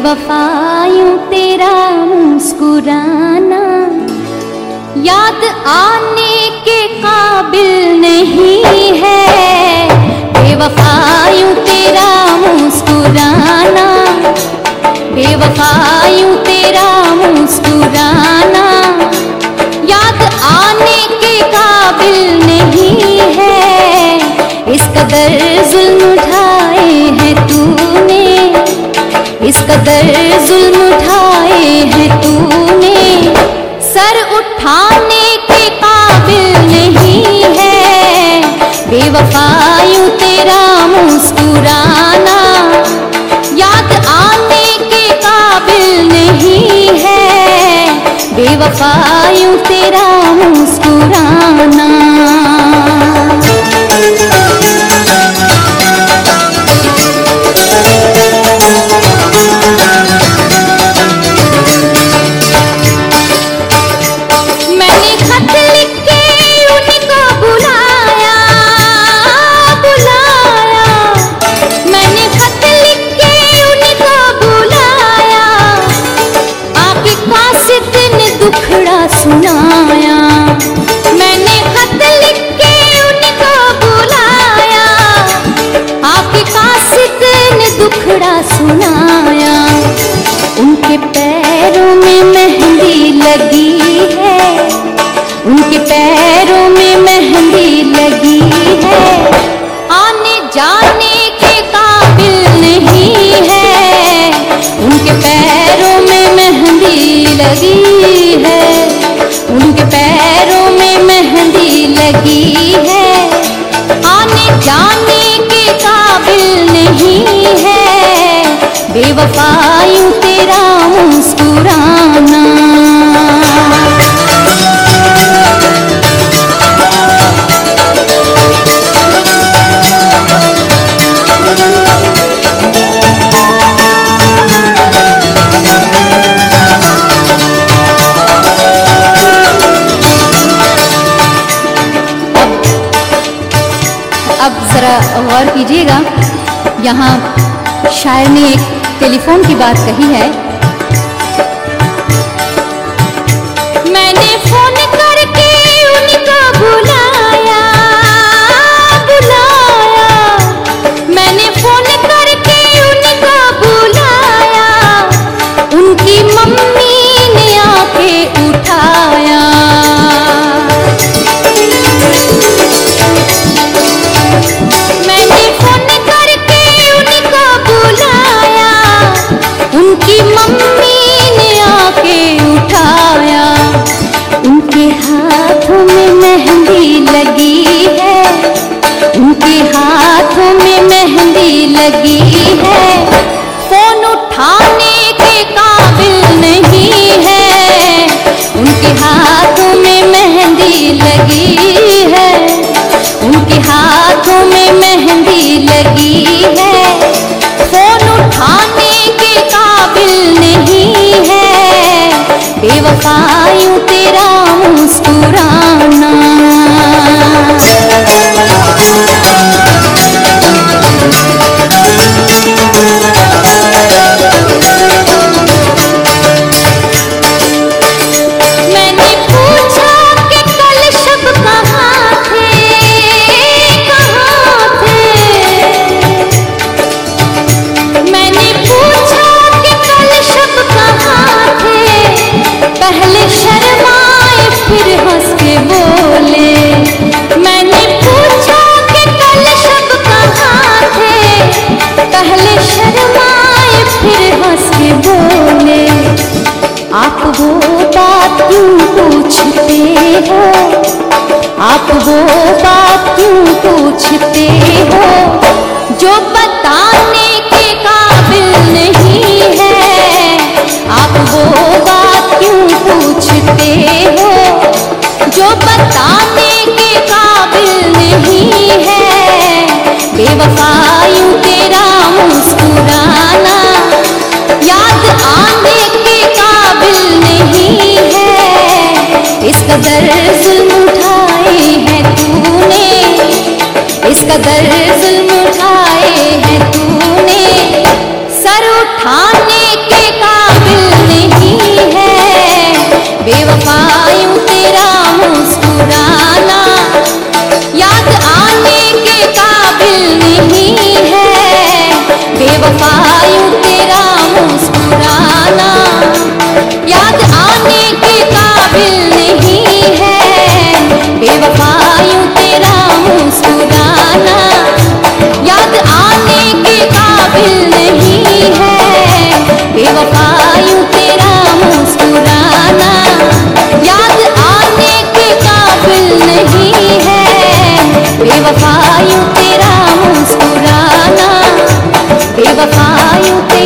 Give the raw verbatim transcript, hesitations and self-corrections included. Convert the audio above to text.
बेवफायूं तेरा मुस्कुराना याद आने के काबिल नहीं है। बेवफायूं तेरा मुस्कुराना, बेवफायूं तेरा मुस्कुराना याद आने के काबिल नहीं है। इस कदर जुल्म उठाए हैं तूने, इस कदर जुल्म उठाए हैं तूने, सर उठाने के काबिल नहीं है। बेवफायूं तेरा मुस्कुराना याद आने के काबिल नहीं है। बेवफायूं तेरा मुस्कुराना। सुनाया मैंने खत लिख के उनको बुलाया, आपकी कासिद ने दुखड़ा सुनाया। उनके पैरों में मेहंदी लगी है, उनके पैरों में मेहंदी लगी है, आने जाने के काबिल नहीं है। उनके पैरों में मेहंदी लगी है, उनके पैरों में मेहंदी लगी है, आने जाने के काबिल नहीं है। बेवफायूं तेरा मुस्कुराना। अब ज़रा गौर कीजिएगा, यहाँ शायर ने एक टेलीफोन की बात कही है। मैंने फोन करके उनको बुलाया, बुलाया, मैंने फोन करके उनको बुलाया, उनकी मम्मी ने आके उठाया। मैंने फोन करके उनको बुलाया, उनकी मम्मी ने आके उठाया। उनके हाथों में मेहंदी लगी है, उनके हाथों में मेहंदी लगी है, फोन उठाने के काबिल नहीं है। उनके हाथों में मेहंदी लगी है, उनके हाथों में मेहंदी लगी है, फोन उठाने के काबिल नहीं है। बेवफायूं तेरा मुस्कुराना। मैंने पूछा कि कल शब कहाँ थे, कहाँ थे। मैंने पूछा कि कल शब कहाँ थे, पहले शर्माए फिर हंस के बोले। मैंने पूछा कि कल शब कहाँ थे, पहले शर्माए फिर हंस के बोले। आप वो बात क्यों पूछते हो, आप वो बात क्यों पूछते हो, जो बताने के काबिल नहीं है। आप वो बात क्यों पूछते हो, जो बताने के काबिल नहीं है। बेवफायूं तेरा मुस्कुराना याद आने के काबिल नहीं है। इस कदर जुल्म उठाए हैं तूने, इस कदर जुल्म उठाए हैं तूने, सर उठाने के यूं तेरा मुस्कुराना, बेवफा यूं तेरा